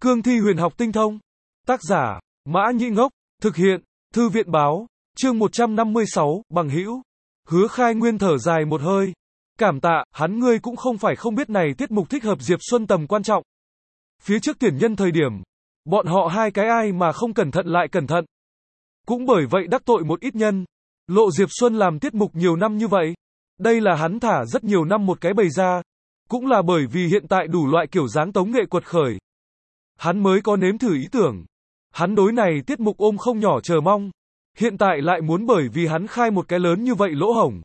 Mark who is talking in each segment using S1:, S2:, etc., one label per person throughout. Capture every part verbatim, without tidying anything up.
S1: Cương thi huyền học tinh thông. Tác giả, Mã Nhĩ Ngốc. Thực hiện, Thư viện báo. Chương một trăm năm mươi sáu, bằng hữu. Hứa Khai Nguyên thở dài một hơi. Cảm tạ, hắn ngươi cũng không phải không biết này tiết mục thích hợp Diệp Xuân tầm quan trọng. Phía trước tuyển nhân thời điểm, bọn họ hai cái ai mà không cẩn thận lại cẩn thận. Cũng bởi vậy đắc tội một ít nhân. Lộ Diệp Xuân làm tiết mục nhiều năm như vậy. Đây là hắn thả rất nhiều năm một cái bầy ra. Cũng là bởi vì hiện tại đủ loại kiểu dáng tống nghệ quật khởi. Hắn mới có nếm thử ý tưởng. Hắn đối này tiết mục ôm không nhỏ chờ mong. Hiện tại lại muốn bởi vì hắn khai một cái lớn như vậy lỗ hổng.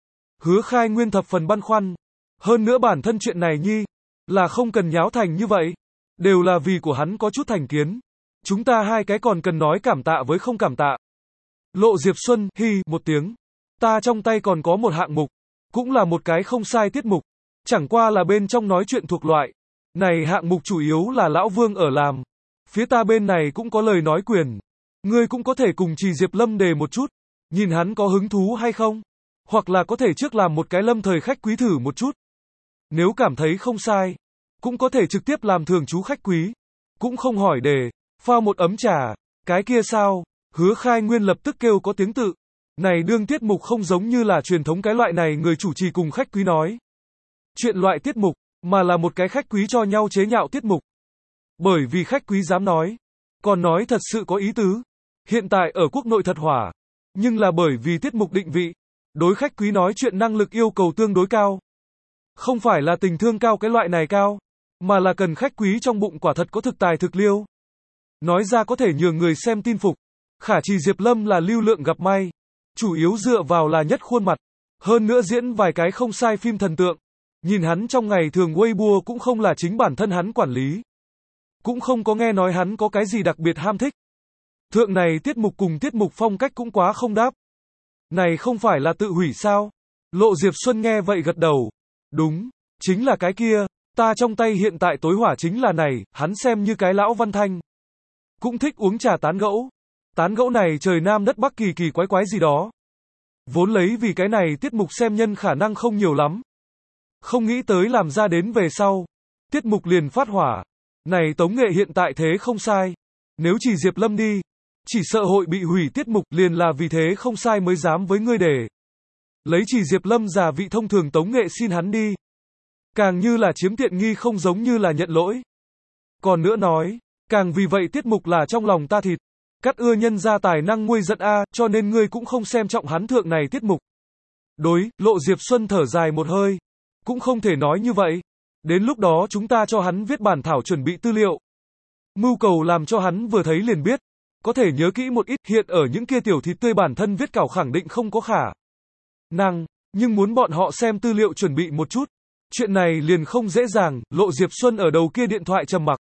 S1: Hứa Khai Nguyên thập phần băn khoăn. Hơn nữa bản thân chuyện này nhi, là không cần nháo thành như vậy. Đều là vì của hắn có chút thành kiến. Chúng ta hai cái còn cần nói cảm tạ với không cảm tạ. Lộ Diệp Xuân, hi, một tiếng. Ta trong tay còn có một hạng mục. Cũng là một cái không sai tiết mục. Chẳng qua là bên trong nói chuyện thuộc loại. Này hạng mục chủ yếu là Lão Vương ở làm. Phía ta bên này cũng có lời nói quyền. Ngươi cũng có thể cùng Trì Diệp Lâm đề một chút. Nhìn hắn có hứng thú hay không. Hoặc là có thể trước làm một cái lâm thời khách quý thử một chút. Nếu cảm thấy không sai. Cũng có thể trực tiếp làm thường trú khách quý. Cũng không hỏi đề. Pha một ấm trà. Cái kia sao? Hứa Khai Nguyên lập tức kêu có tiếng tự. Này đương tiết mục không giống như là truyền thống cái loại này người chủ trì cùng khách quý nói. Chuyện loại tiết mục, mà là một cái khách quý cho nhau chế nhạo tiết mục. Bởi vì khách quý dám nói. Còn nói thật sự có ý tứ. Hiện tại ở quốc nội thật hỏa. Nhưng là bởi vì tiết mục định vị. Đối khách quý nói chuyện năng lực yêu cầu tương đối cao. Không phải là tình thương cao cái loại này cao. Mà là cần khách quý trong bụng quả thật có thực tài thực liêu. Nói ra có thể nhường người xem tin phục. Khả Trì Diệp Lâm là lưu lượng gặp may. Chủ yếu dựa vào là nhất khuôn mặt. Hơn nữa diễn vài cái không sai phim thần tượng. Nhìn hắn trong ngày thường Weibo cũng không là chính bản thân hắn quản lý. Cũng không có nghe nói hắn có cái gì đặc biệt ham thích. Thượng này tiết mục cùng tiết mục phong cách cũng quá không đáp. Này không phải là tự hủy sao? Lộ Diệp Xuân nghe vậy gật đầu. Đúng, chính là cái kia. Ta trong tay hiện tại tối hỏa chính là này, hắn xem như cái lão văn thanh. Cũng thích uống trà tán gẫu. Tán gẫu này trời nam đất bắc kỳ kỳ quái quái gì đó. Vốn lấy vì cái này tiết mục xem nhân khả năng không nhiều lắm. Không nghĩ tới làm ra đến về sau. Tiết mục liền phát hỏa. Này tống nghệ hiện tại thế không sai. Nếu chỉ Diệp Lâm đi. Chỉ sợ hội bị hủy tiết mục liền là vì thế không sai mới dám với ngươi để. Lấy chỉ Diệp Lâm giả vị thông thường tống nghệ xin hắn đi. Càng như là chiếm tiện nghi không giống như là nhận lỗi. Còn nữa nói. Càng vì vậy tiết mục là trong lòng ta thịt. Cắt ưa nhân ra tài năng nguôi giận a, cho nên ngươi cũng không xem trọng hắn thượng này tiết mục. Đối, Lộ Diệp Xuân thở dài một hơi. Cũng không thể nói như vậy. Đến lúc đó chúng ta cho hắn viết bản thảo chuẩn bị tư liệu. Mưu cầu làm cho hắn vừa thấy liền biết. Có thể nhớ kỹ một ít, hiện ở những kia tiểu thịt tươi bản thân viết cảo khẳng định không có khả năng, nhưng muốn bọn họ xem tư liệu chuẩn bị một chút. Chuyện này liền không dễ dàng, Lộ Diệp Xuân ở đầu kia điện thoại trầm mặc.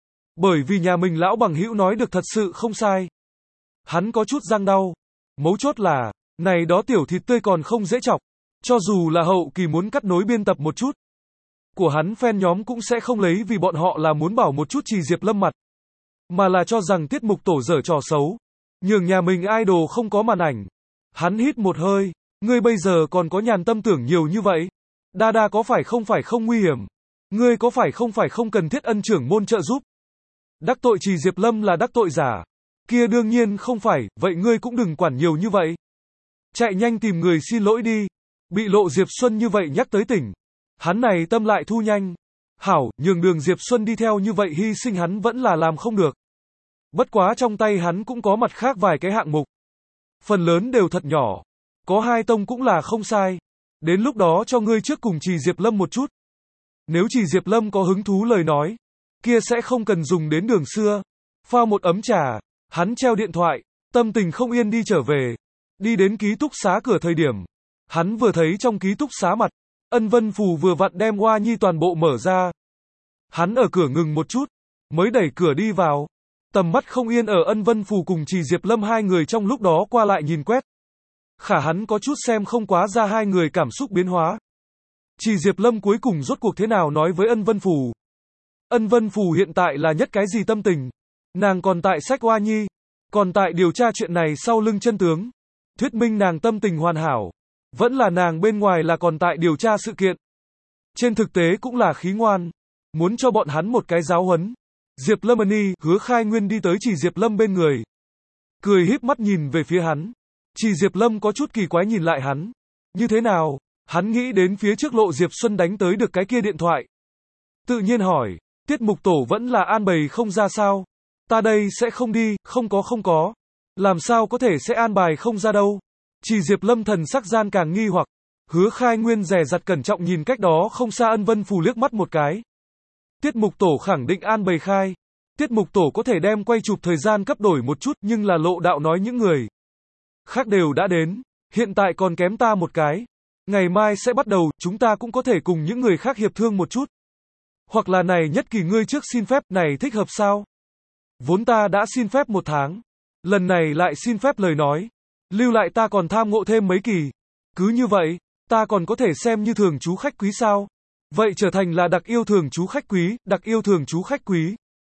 S1: Bởi vì nhà mình lão bằng hữu nói được thật sự không sai. Hắn có chút răng đau. Mấu chốt là, này đó tiểu thịt tươi còn không dễ chọc. Cho dù là hậu kỳ muốn cắt nối biên tập một chút. Của hắn fan nhóm cũng sẽ không lấy vì bọn họ là muốn bảo một chút Trì Diệp Lâm mặt. Mà là cho rằng tiết mục tổ dở trò xấu. Nhường nhà mình idol không có màn ảnh. Hắn hít một hơi. Ngươi bây giờ còn có nhàn tâm tưởng nhiều như vậy. Đa đa có phải không phải không nguy hiểm. Ngươi có phải không phải không cần thiết ân trưởng môn trợ giúp. Đắc tội Trì Diệp Lâm là đắc tội giả. Kia đương nhiên không phải, vậy ngươi cũng đừng quản nhiều như vậy. Chạy nhanh tìm người xin lỗi đi. Bị Lộ Diệp Xuân như vậy nhắc tới tỉnh. Hắn này tâm lại thu nhanh. Hảo, nhường đường Diệp Xuân đi theo như vậy hy sinh hắn vẫn là làm không được. Bất quá trong tay hắn cũng có mặt khác vài cái hạng mục. Phần lớn đều thật nhỏ. Có hai tông cũng là không sai. Đến lúc đó cho ngươi trước cùng Trì Diệp Lâm một chút. Nếu Trì Diệp Lâm có hứng thú lời nói. Kia sẽ không cần dùng đến đường xưa. Pha một ấm trà. Hắn treo điện thoại. Tâm tình không yên đi trở về. Đi đến ký túc xá cửa thời điểm. Hắn vừa thấy trong ký túc xá mặt. Ân Vân Phù vừa vặn đem Hoa Nhi toàn bộ mở ra. Hắn ở cửa ngừng một chút. Mới đẩy cửa đi vào. Tầm mắt không yên ở Ân Vân Phù cùng Trì Diệp Lâm hai người trong lúc đó qua lại nhìn quét. Khả hắn có chút xem không quá ra hai người cảm xúc biến hóa. Trì Diệp Lâm cuối cùng rốt cuộc thế nào nói với Ân Vân Phù. Ân Vân Phù hiện tại là nhất cái gì tâm tình. Nàng còn tại sách Hoa Nhi. Còn tại điều tra chuyện này sau lưng chân tướng. Thuyết minh nàng tâm tình hoàn hảo. Vẫn là nàng bên ngoài là còn tại điều tra sự kiện. Trên thực tế cũng là khí ngoan. Muốn cho bọn hắn một cái giáo huấn. Diệp Lâm Ni, Hứa Khai Nguyên đi tới Trì Diệp Lâm bên người. Cười híp mắt nhìn về phía hắn. Trì Diệp Lâm có chút kỳ quái nhìn lại hắn. Như thế nào? Hắn nghĩ đến phía trước Lộ Diệp Xuân đánh tới được cái kia điện thoại. Tự nhiên hỏi, tiết mục tổ vẫn là an bài không ra sao? Ta đây sẽ không đi, không có không có. Làm sao có thể sẽ an bài không ra đâu? Trì Diệp Lâm thần sắc gian càng nghi hoặc. Hứa Khai Nguyên dè dặt cẩn trọng nhìn cách đó không xa Ân Vân Phù liếc mắt một cái. Tiết mục tổ khẳng định an bài khai. Tiết mục tổ có thể đem quay chụp thời gian cấp đổi một chút, nhưng là Lộ đạo nói những người khác đều đã đến, hiện tại còn kém ta một cái. Ngày mai sẽ bắt đầu, chúng ta cũng có thể cùng những người khác hiệp thương một chút. Hoặc là này nhất kỳ ngươi trước xin phép, này thích hợp sao? Vốn ta đã xin phép một tháng. Lần này lại xin phép lời nói. Lưu lại ta còn tham ngộ thêm mấy kỳ. Cứ như vậy, ta còn có thể xem như thường chú khách quý sao? Vậy trở thành là đặc yêu thường chú khách quý, đặc yêu thường chú khách quý.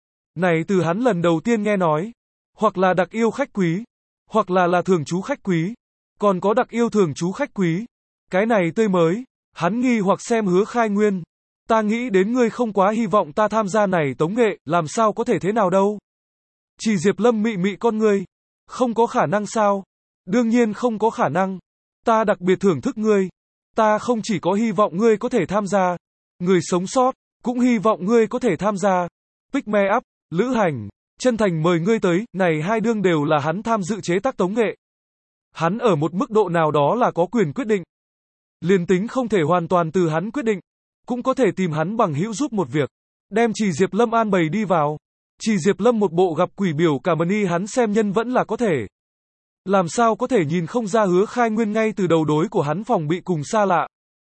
S1: Này từ hắn lần đầu tiên nghe nói. Hoặc là đặc yêu khách quý. Hoặc là là thường chú khách quý. Còn có đặc yêu thường chú khách quý. Cái này tươi mới. Hắn nghi hoặc xem Hứa Khai Nguyên. Ta nghĩ đến ngươi không quá hy vọng ta tham gia này tống nghệ, làm sao có thể thế nào đâu. Trì Diệp Lâm mị mị con ngươi. Không có khả năng sao? Đương nhiên không có khả năng. Ta đặc biệt thưởng thức ngươi. Ta không chỉ có hy vọng ngươi có thể tham gia. Người sống sót, cũng hy vọng ngươi có thể tham gia. Pick me up, Lữ Hành, chân thành mời ngươi tới, này hai đương đều là hắn tham dự chế tác tống nghệ. Hắn ở một mức độ nào đó là có quyền quyết định. Liền tính không thể hoàn toàn từ hắn quyết định, cũng có thể tìm hắn bằng hữu giúp một việc. Đem Trì Diệp Lâm an bày đi vào. Trì Diệp Lâm một bộ gặp quỷ biểu cảm ni hắn xem nhân vẫn là có thể. Làm sao có thể nhìn không ra Hứa Khai Nguyên ngay từ đầu đối của hắn phòng bị cùng xa lạ.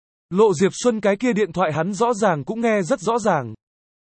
S1: Lộ Diệp Xuân cái kia điện thoại hắn rõ ràng cũng nghe rất rõ ràng.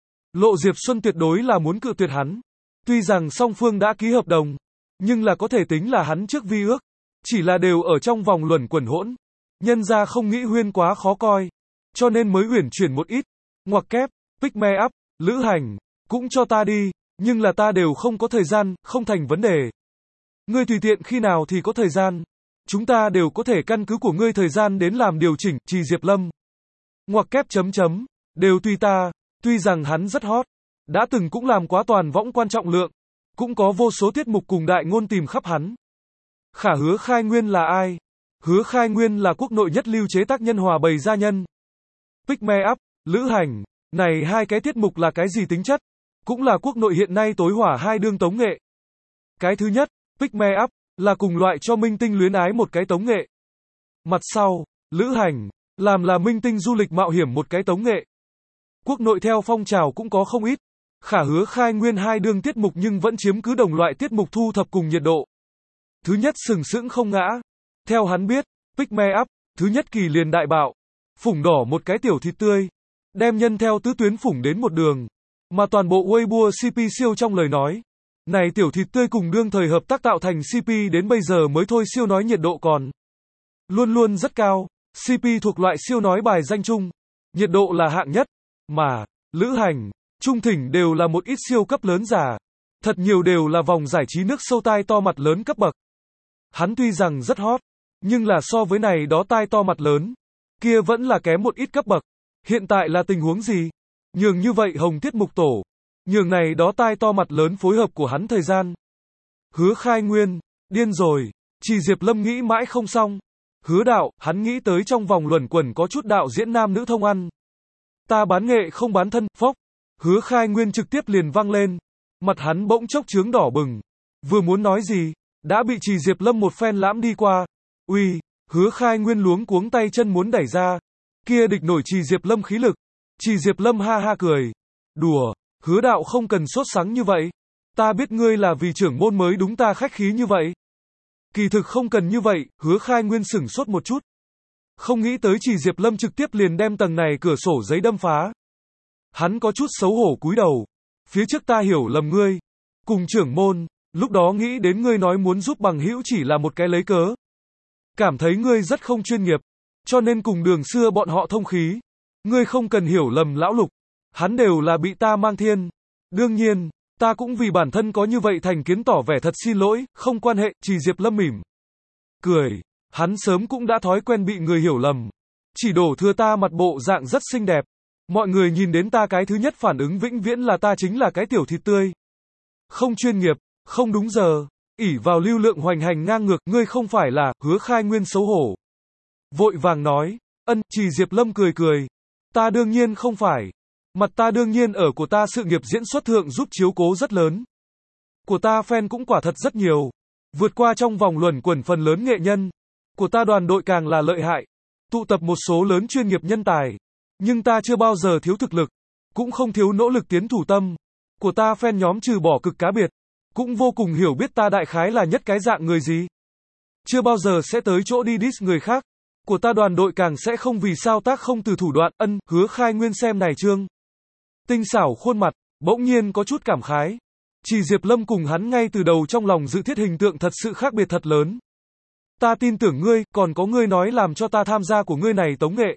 S1: Lộ Diệp Xuân tuyệt đối là muốn cự tuyệt hắn. Tuy rằng song phương đã ký hợp đồng, nhưng là có thể tính là hắn trước vi ước. Chỉ là đều ở trong vòng luẩn quẩn hỗn. Nhân ra không nghĩ Huyên quá khó coi. Cho nên mới uyển chuyển một ít. Ngoặc kép, pick me up, Lữ Hành, cũng cho ta đi. Nhưng là ta đều không có thời gian, không thành vấn đề. Ngươi tùy tiện khi nào thì có thời gian. Chúng ta đều có thể căn cứ của ngươi thời gian đến làm điều chỉnh, Trì Diệp Lâm. Ngoặc kép chấm chấm, đều tùy ta. Tuy rằng hắn rất hot, đã từng cũng làm quá toàn võng quan trọng lượng, cũng có vô số tiết mục cùng đại ngôn tìm khắp hắn. Khả Hứa Khai Nguyên là ai? Hứa Khai Nguyên là quốc nội nhất lưu chế tác nhân hòa bày gia nhân. Pick me up, Lữ Hành, này hai cái tiết mục là cái gì tính chất? Cũng là quốc nội hiện nay tối hỏa hai đương tống nghệ. Cái thứ nhất, Pick me up, là cùng loại cho minh tinh luyến ái một cái tống nghệ. Mặt sau, Lữ Hành, làm là minh tinh du lịch mạo hiểm một cái tống nghệ. Quốc nội theo phong trào cũng có không ít. Khả Hứa Khai Nguyên hai đương tiết mục nhưng vẫn chiếm cứ đồng loại tiết mục thu thập cùng nhiệt độ. Thứ nhất sừng sững không ngã. Theo hắn biết, Pick me up, thứ nhất kỳ liền đại bạo. Phủng đỏ một cái tiểu thịt tươi. Đem nhân theo tứ tuyến phủng đến một đường. Mà toàn bộ Weibo xê pê siêu trong lời nói. Này tiểu thịt tươi cùng đương thời hợp tác tạo thành xê pê đến bây giờ mới thôi siêu nói nhiệt độ còn luôn luôn rất cao. xê pê thuộc loại siêu nói bài danh chung. Nhiệt độ là hạng nhất. Mà, Lữ Hành, Trung Thỉnh đều là một ít siêu cấp lớn giả. Thật nhiều đều là vòng giải trí nước sâu tai to mặt lớn cấp bậc. Hắn tuy rằng rất hot, nhưng là so với này đó tai to mặt lớn, kia vẫn là kém một ít cấp bậc. Hiện tại là tình huống gì? Nhường như vậy hồng tiết mục tổ. Nhường này đó tai to mặt lớn phối hợp của hắn thời gian. Hứa Khai Nguyên, điên rồi. Trì Diệp Lâm nghĩ mãi không xong. Hứa đạo, hắn nghĩ tới trong vòng luẩn quẩn có chút đạo diễn nam nữ thông ăn. Ta bán nghệ không bán thân, phốc. Hứa Khai Nguyên trực tiếp liền văng lên. Mặt hắn bỗng chốc chướng đỏ bừng. Vừa muốn nói gì, đã bị Trì Diệp Lâm một phen lãm đi qua. Uy, Hứa Khai Nguyên luống cuống tay chân muốn đẩy ra. Kia địch nổi Trì Diệp Lâm khí lực. Trì Diệp Lâm ha ha cười. Đùa, Hứa đạo không cần sốt sắng như vậy. Ta biết ngươi là vì trưởng môn mới đúng ta khách khí như vậy. Kỳ thực không cần như vậy, Hứa Khai Nguyên sửng sốt một chút. Không nghĩ tới Trì Diệp Lâm trực tiếp liền đem tầng này cửa sổ giấy đâm phá. Hắn có chút xấu hổ cúi đầu. Phía trước ta hiểu lầm ngươi. Cùng trưởng môn, lúc đó nghĩ đến ngươi nói muốn giúp bằng hữu chỉ là một cái lấy cớ. Cảm thấy ngươi rất không chuyên nghiệp. Cho nên cùng đường xưa bọn họ thông khí. Ngươi không cần hiểu lầm lão Lục. Hắn đều là bị ta mang thiên. Đương nhiên, ta cũng vì bản thân có như vậy thành kiến tỏ vẻ thật xin lỗi, không quan hệ, Trì Diệp Lâm mỉm cười. Hắn sớm cũng đã thói quen bị người hiểu lầm. Chỉ đổ thừa ta mặt bộ dạng rất xinh đẹp. Mọi người nhìn đến ta cái thứ nhất phản ứng vĩnh viễn là ta chính là cái tiểu thịt tươi. Không chuyên nghiệp, không đúng giờ, ỷ vào lưu lượng hoành hành ngang ngược, ngươi không phải là, Hứa Khai Nguyên xấu hổ. Vội vàng nói, ân, Trì Diệp Lâm cười cười. Ta đương nhiên không phải. Mặt ta đương nhiên ở của ta sự nghiệp diễn xuất thượng giúp chiếu cố rất lớn. Của ta fan cũng quả thật rất nhiều. Vượt qua trong vòng luẩn quẩn phần lớn nghệ nhân. Của ta đoàn đội càng là lợi hại. Tụ tập một số lớn chuyên nghiệp nhân tài. Nhưng ta chưa bao giờ thiếu thực lực. Cũng không thiếu nỗ lực tiến thủ tâm. Của ta fan nhóm trừ bỏ cực cá biệt. Cũng vô cùng hiểu biết ta đại khái là nhất cái dạng người gì. Chưa bao giờ sẽ tới chỗ đi diss người khác. Của ta đoàn đội càng sẽ không vì sao tác không từ thủ đoạn. Ân, Hứa Khai Nguyên xem này trương tinh xảo khuôn mặt, bỗng nhiên có chút cảm khái. Trì Diệp Lâm cùng hắn ngay từ đầu trong lòng dự thiết hình tượng thật sự khác biệt thật lớn. Ta tin tưởng ngươi, còn có ngươi nói làm cho ta tham gia của ngươi này tống nghệ.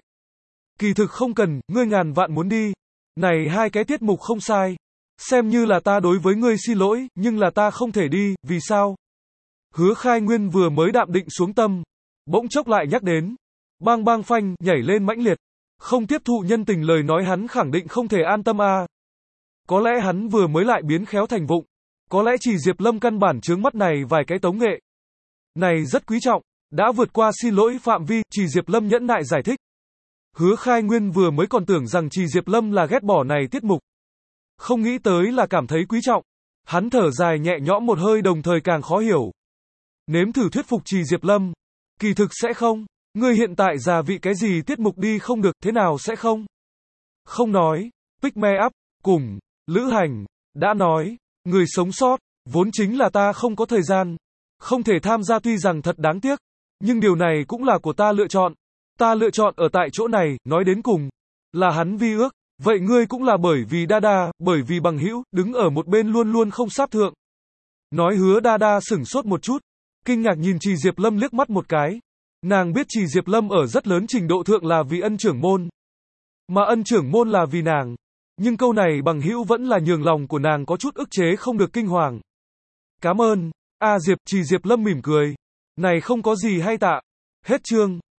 S1: Kỳ thực không cần, ngươi ngàn vạn muốn đi. Này hai cái tiết mục không sai. Xem như là ta đối với ngươi xin lỗi, nhưng là ta không thể đi, vì sao? Hứa Khai Nguyên vừa mới đạm định xuống tâm. Bỗng chốc lại nhắc đến. Bang bang phanh, nhảy lên mãnh liệt. Không tiếp thụ nhân tình lời nói hắn khẳng định không thể an tâm a. À. Có lẽ hắn vừa mới lại biến khéo thành vụng. Có lẽ Trì Diệp Lâm căn bản chướng mắt này vài cái tống nghệ. Này rất quý trọng. Đã vượt qua xin lỗi phạm vi, Trì Diệp Lâm nhẫn nại giải thích. Hứa Khai Nguyên vừa mới còn tưởng rằng Trì Diệp Lâm là ghét bỏ này tiết mục. Không nghĩ tới là cảm thấy quý trọng. Hắn thở dài nhẹ nhõm một hơi đồng thời càng khó hiểu. Nếm thử thuyết phục Trì Diệp Lâm. Kỳ thực sẽ không. Ngươi hiện tại già vị cái gì tiết mục đi không được, thế nào sẽ không? Không nói. Pick me up. Cùng. Lữ hành. Đã nói. Người sống sót. Vốn chính là ta không có thời gian. Không thể tham gia tuy rằng thật đáng tiếc. Nhưng điều này cũng là của ta lựa chọn. Ta lựa chọn ở tại chỗ này, nói đến cùng. Là hắn vi ước. Vậy ngươi cũng là bởi vì đa đa, bởi vì bằng hữu, đứng ở một bên luôn luôn không sáp thượng. Nói Hứa đa đa sửng sốt một chút. Kinh ngạc nhìn Trì Diệp Lâm liếc mắt một cái. Nàng biết Trì Diệp Lâm ở rất lớn trình độ thượng là vì ân trưởng môn. Mà ân trưởng môn là vì nàng. Nhưng câu này bằng hữu vẫn là nhường lòng của nàng có chút ức chế không được kinh hoàng. Cảm ơn. A Diệp, Trì Diệp Lâm mỉm cười. Này không có gì hay tạ. Hết chương.